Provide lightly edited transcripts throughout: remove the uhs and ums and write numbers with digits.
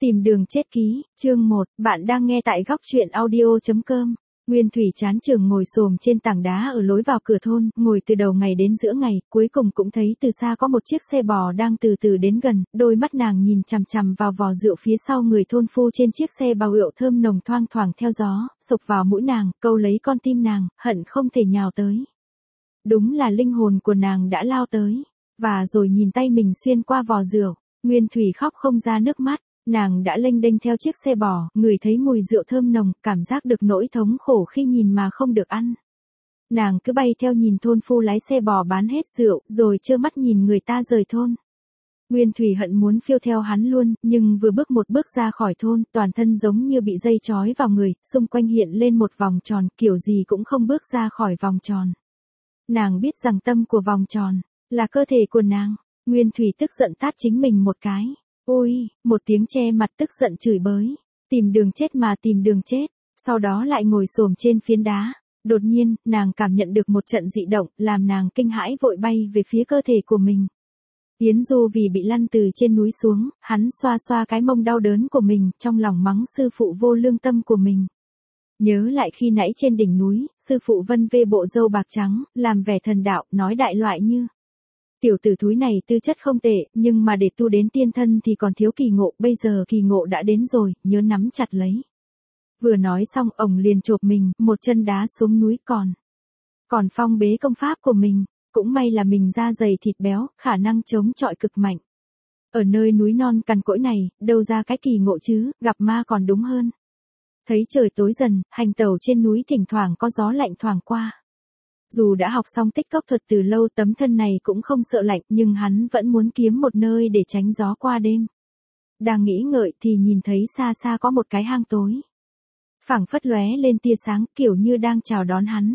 Tìm đường chết ký, chương 1, bạn đang nghe tại góc truyện audio.com. Nguyên Thủy chán chường ngồi xổm trên tảng đá ở lối vào cửa thôn, ngồi từ đầu ngày đến giữa ngày, cuối cùng cũng thấy từ xa có một chiếc xe bò đang từ từ đến gần, đôi mắt nàng nhìn chằm chằm vào vò rượu phía sau người thôn phu trên chiếc xe bao rượu thơm nồng thoang thoảng theo gió, sộc vào mũi nàng, câu lấy con tim nàng, hận không thể nhào tới. Đúng là linh hồn của nàng đã lao tới, và rồi nhìn tay mình xuyên qua vò rượu, Nguyên Thủy khóc không ra nước mắt. Nàng đã lênh đênh theo chiếc xe bò, ngửi thấy mùi rượu thơm nồng, cảm giác được nỗi thống khổ khi nhìn mà không được ăn. Nàng cứ bay theo nhìn thôn phu lái xe bò bán hết rượu, rồi trơ mắt nhìn người ta rời thôn. Nguyên Thủy hận muốn phiêu theo hắn luôn, nhưng vừa bước một bước ra khỏi thôn, toàn thân giống như bị dây trói vào người, xung quanh hiện lên một vòng tròn, kiểu gì cũng không bước ra khỏi vòng tròn. Nàng biết rằng tâm của vòng tròn là cơ thể của nàng. Nguyên Thủy tức giận tát chính mình một cái. Ôi, một tiếng che mặt tức giận chửi bới. Tìm đường chết mà tìm đường chết. Sau đó lại ngồi xổm trên phiến đá. Đột nhiên, nàng cảm nhận được một trận dị động, làm nàng kinh hãi vội bay về phía cơ thể của mình. Yến Du vì bị lăn từ trên núi xuống, hắn xoa xoa cái mông đau đớn của mình, trong lòng mắng sư phụ vô lương tâm của mình. Nhớ lại khi nãy trên đỉnh núi, sư phụ vân vê bộ râu bạc trắng, làm vẻ thần đạo, nói đại loại như: tiểu tử thúi này tư chất không tệ, nhưng mà để tu đến tiên thân thì còn thiếu kỳ ngộ, bây giờ kỳ ngộ đã đến rồi, nhớ nắm chặt lấy. Vừa nói xong, ổng liền chộp mình, một chân đá xuống núi còn phong bế công pháp của mình, cũng may là mình da dày thịt béo, khả năng chống chọi cực mạnh. Ở nơi núi non cằn cỗi này, đâu ra cái kỳ ngộ chứ, gặp ma còn đúng hơn. Thấy trời tối dần, hành tẩu trên núi thỉnh thoảng có gió lạnh thoảng qua. Dù đã học xong tích cốc thuật từ lâu, tấm thân này cũng không sợ lạnh, nhưng hắn vẫn muốn kiếm một nơi để tránh gió qua đêm. Đang nghĩ ngợi thì nhìn thấy xa xa có một cái hang tối. Phảng phất lóe lên tia sáng, kiểu như đang chào đón hắn.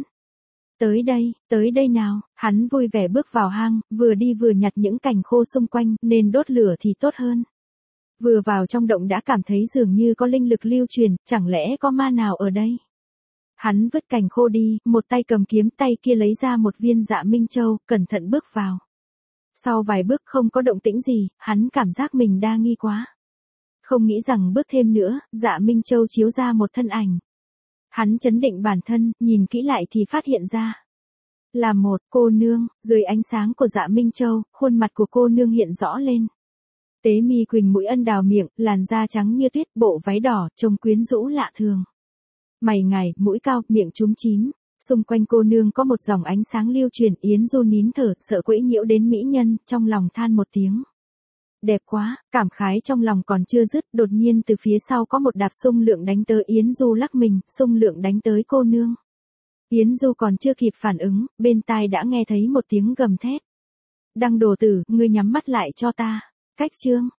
Tới đây nào, hắn vui vẻ bước vào hang, vừa đi vừa nhặt những cành khô xung quanh, nên đốt lửa thì tốt hơn. Vừa vào trong động đã cảm thấy dường như có linh lực lưu truyền, chẳng lẽ có ma nào ở đây? Hắn vứt cành khô đi, một tay cầm kiếm, tay kia lấy ra một viên Dạ Minh Châu, cẩn thận bước vào. Sau vài bước không có động tĩnh gì, hắn cảm giác mình đa nghi quá. Không nghĩ rằng bước thêm nữa, Dạ Minh Châu chiếu ra một thân ảnh. Hắn trấn định bản thân, nhìn kỹ lại thì phát hiện ra là một cô nương. Dưới ánh sáng của Dạ Minh Châu, khuôn mặt của cô nương hiện rõ lên. Tế mi quỳnh mũi ân đào miệng, làn da trắng như tuyết, bộ váy đỏ, trông quyến rũ lạ thường. Mày ngài, mũi cao, miệng chúm chím. Xung quanh cô nương có một dòng ánh sáng lưu truyền. Yến Du nín thở, sợ quấy nhiễu đến mỹ nhân, trong lòng than một tiếng. Đẹp quá, cảm khái trong lòng còn chưa dứt, đột nhiên từ phía sau có một đạp xung lượng đánh tới. Yến Du lắc mình, xung lượng đánh tới cô nương. Yến Du còn chưa kịp phản ứng, bên tai đã nghe thấy một tiếng gầm thét. Đăng đồ tử, ngươi nhắm mắt lại cho ta. Cách chương,